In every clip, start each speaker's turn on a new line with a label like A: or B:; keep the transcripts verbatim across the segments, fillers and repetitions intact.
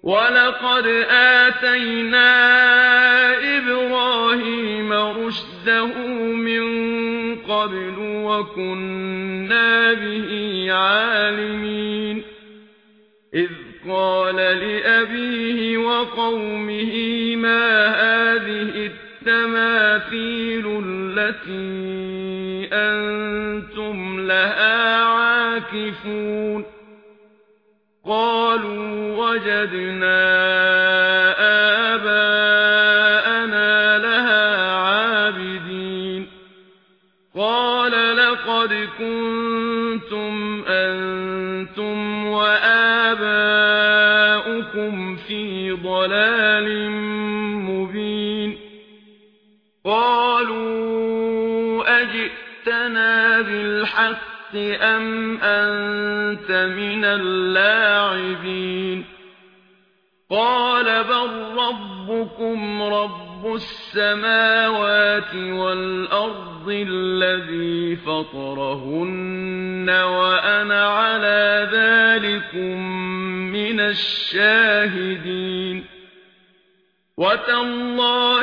A: وَلَقَدْ آتَيْنَا إِبْرَاهِيمَ رُشْدَهُ مِنْ قَبْلُ وَكُنَّا بِهِ عَالِمِينَ إِذْ قَالَ لِأَبِيهِ وَقَوْمِهِ مَا هَذِهِ التَّمَاثِيلُ الَّتِي أَنْتُمْ لَهَا عَاكِفُونَ قَالُوا وَجَدْنَا آبَاءَنَا لَهَا عَابِدِينَ قَالَ لَقَدْ كُنْتُمْ أَنْتُمْ وَآبَاؤُكُمْ فِي ضَلَالٍ مُبِينٍ قَالُوا أَجِئْتَنَا بِالْحَقِّ أَمْ أَنْتَ مِنَ اللاعبين قال بل ربكم رب السماوات والأرض الذي فطرهن وأنا على ذلكم من الشاهدين وتالله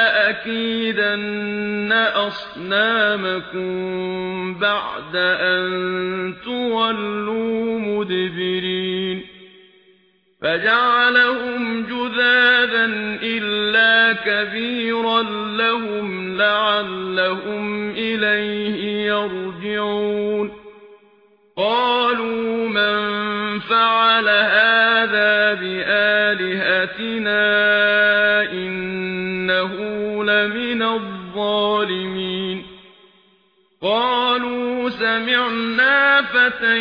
A: لأكيدن أصنامكم بعد أن تولوا مدبرين فجعلهم جذاذا إلا كبيرا لهم لعلهم إليه يرجعون قالوا من فعل هذا بآلهتنا إنه لمن الظالمين قالوا سمعنا فتى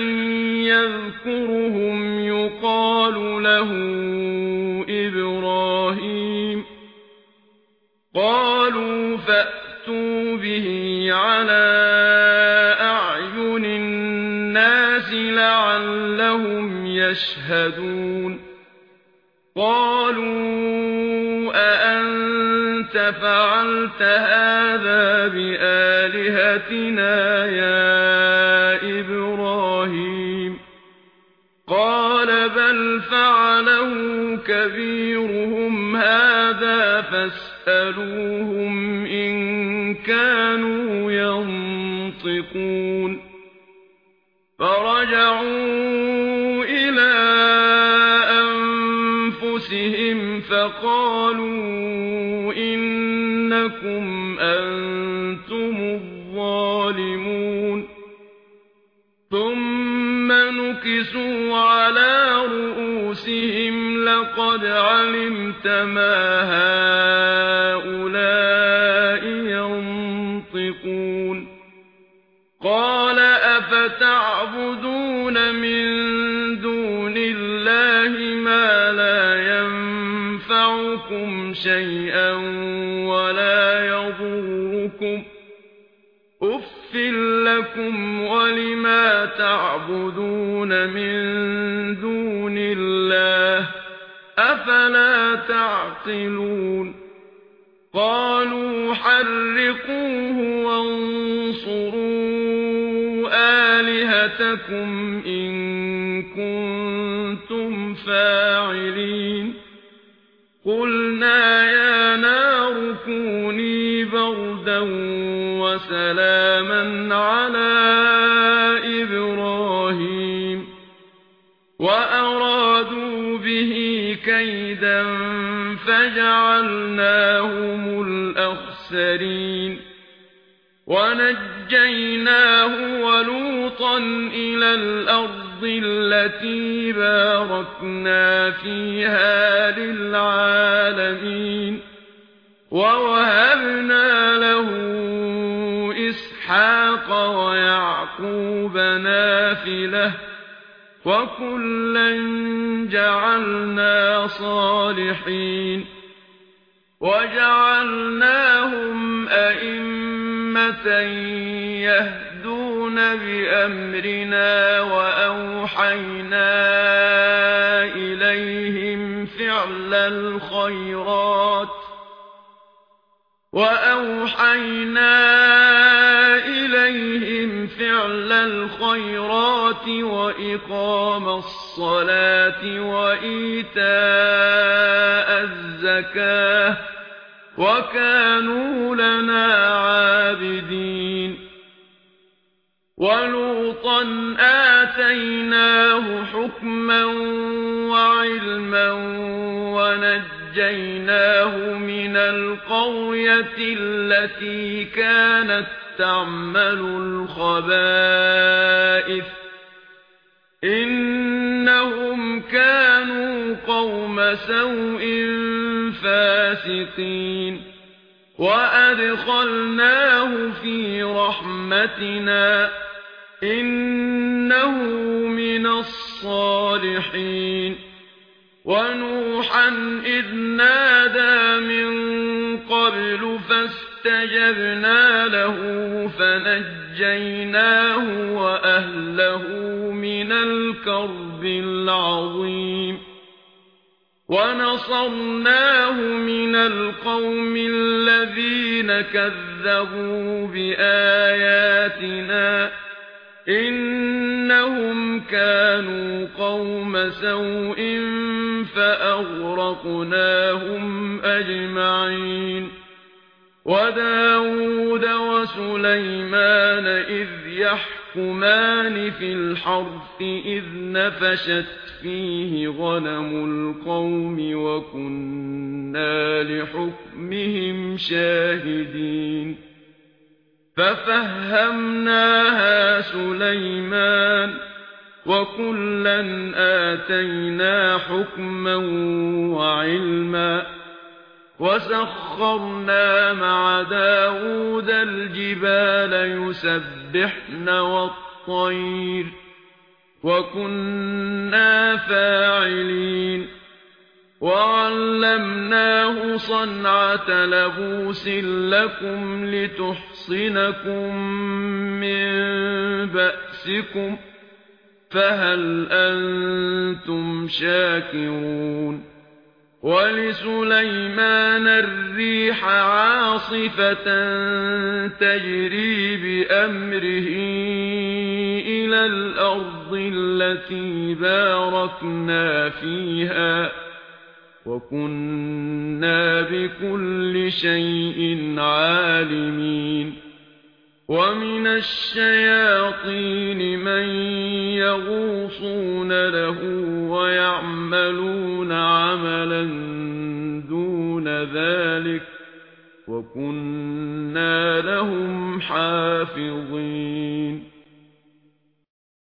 A: يذكرهم يقال له إبراهيم قالوا فأتوا به على أعين الناس لعلهم يشهدون قالوا أأنت فعلت هذا بآلهتنا يا إبراهيم قال بل فعله كبيرهم هذا فاسألوهم إن كانوا ينطقون فرجعوا إلى أنفسهم فقالوا إنكم أنتم الظالمون ثم نكسوا على رؤوسهم لقد علمت ما هؤلاء ينطقون قال أفتعبدون من دون الله ما لا ينفعكم شيئا ولا يضركم أف لكم ولما تعبدون من دون الله أفلا تعقلون قالوا حرقوه وانصروا آلهتكم إن كنتم فاعلين قلنا يا نار كوني بردا وسلاما على إبراهيم وأرادوا به كيدا فجعلناهم الأخسرين ونجيناه ولوطا إلى الأرض التي باركنا فيها للعالمين ووهبنا له إسحاق ويعقوب نافلة وكلا جعلنا صالحين وجعلناهم أئمة يهدون بأمرنا وأوحينا إليهم فعل الخيرات وأوحينا إليهم فعل الخيرات وإقام الصلاة الصلاة وإيتاء الزكاة وكانوا لنا عابدين ولوطا آتيناه حكما وعلما ونجيناه من القرية التي كانت تعمل الخبائث إنهم كانوا قوم سوء فاسقين وأدخلناه في رحمتنا إنه من الصالحين ونوحا إذ نادى من قبل فاستجبنا له فنجيناه وأهله من الكرب العظيم ونصرناه من القوم الذين كذبوا بآياتنا إنهم كانوا قوم سوء فأغرقناهم أجمعين وداود وسليمان إذ يحكمان في الحرث إذ نفشت فيه غنم القوم وكنا لحكمهم شاهدين ففهمناها سليمان وكلا آتينا حكما وعلما وسخرنا مع داود الجبال يسبحن والطير وكنا فاعلين وعلمناه صنعة لبوس لكم لتحصنكم من بأسكم فهل أنتم شاكرون ولسليمان الريح عاصفة تجري بأمره إلى الأرض التي باركنا فيها وكنا بكل شيء عالمين ومن الشياطين من يغوصون له ويعملون عملا دون ذلك وكنا لهم حافظين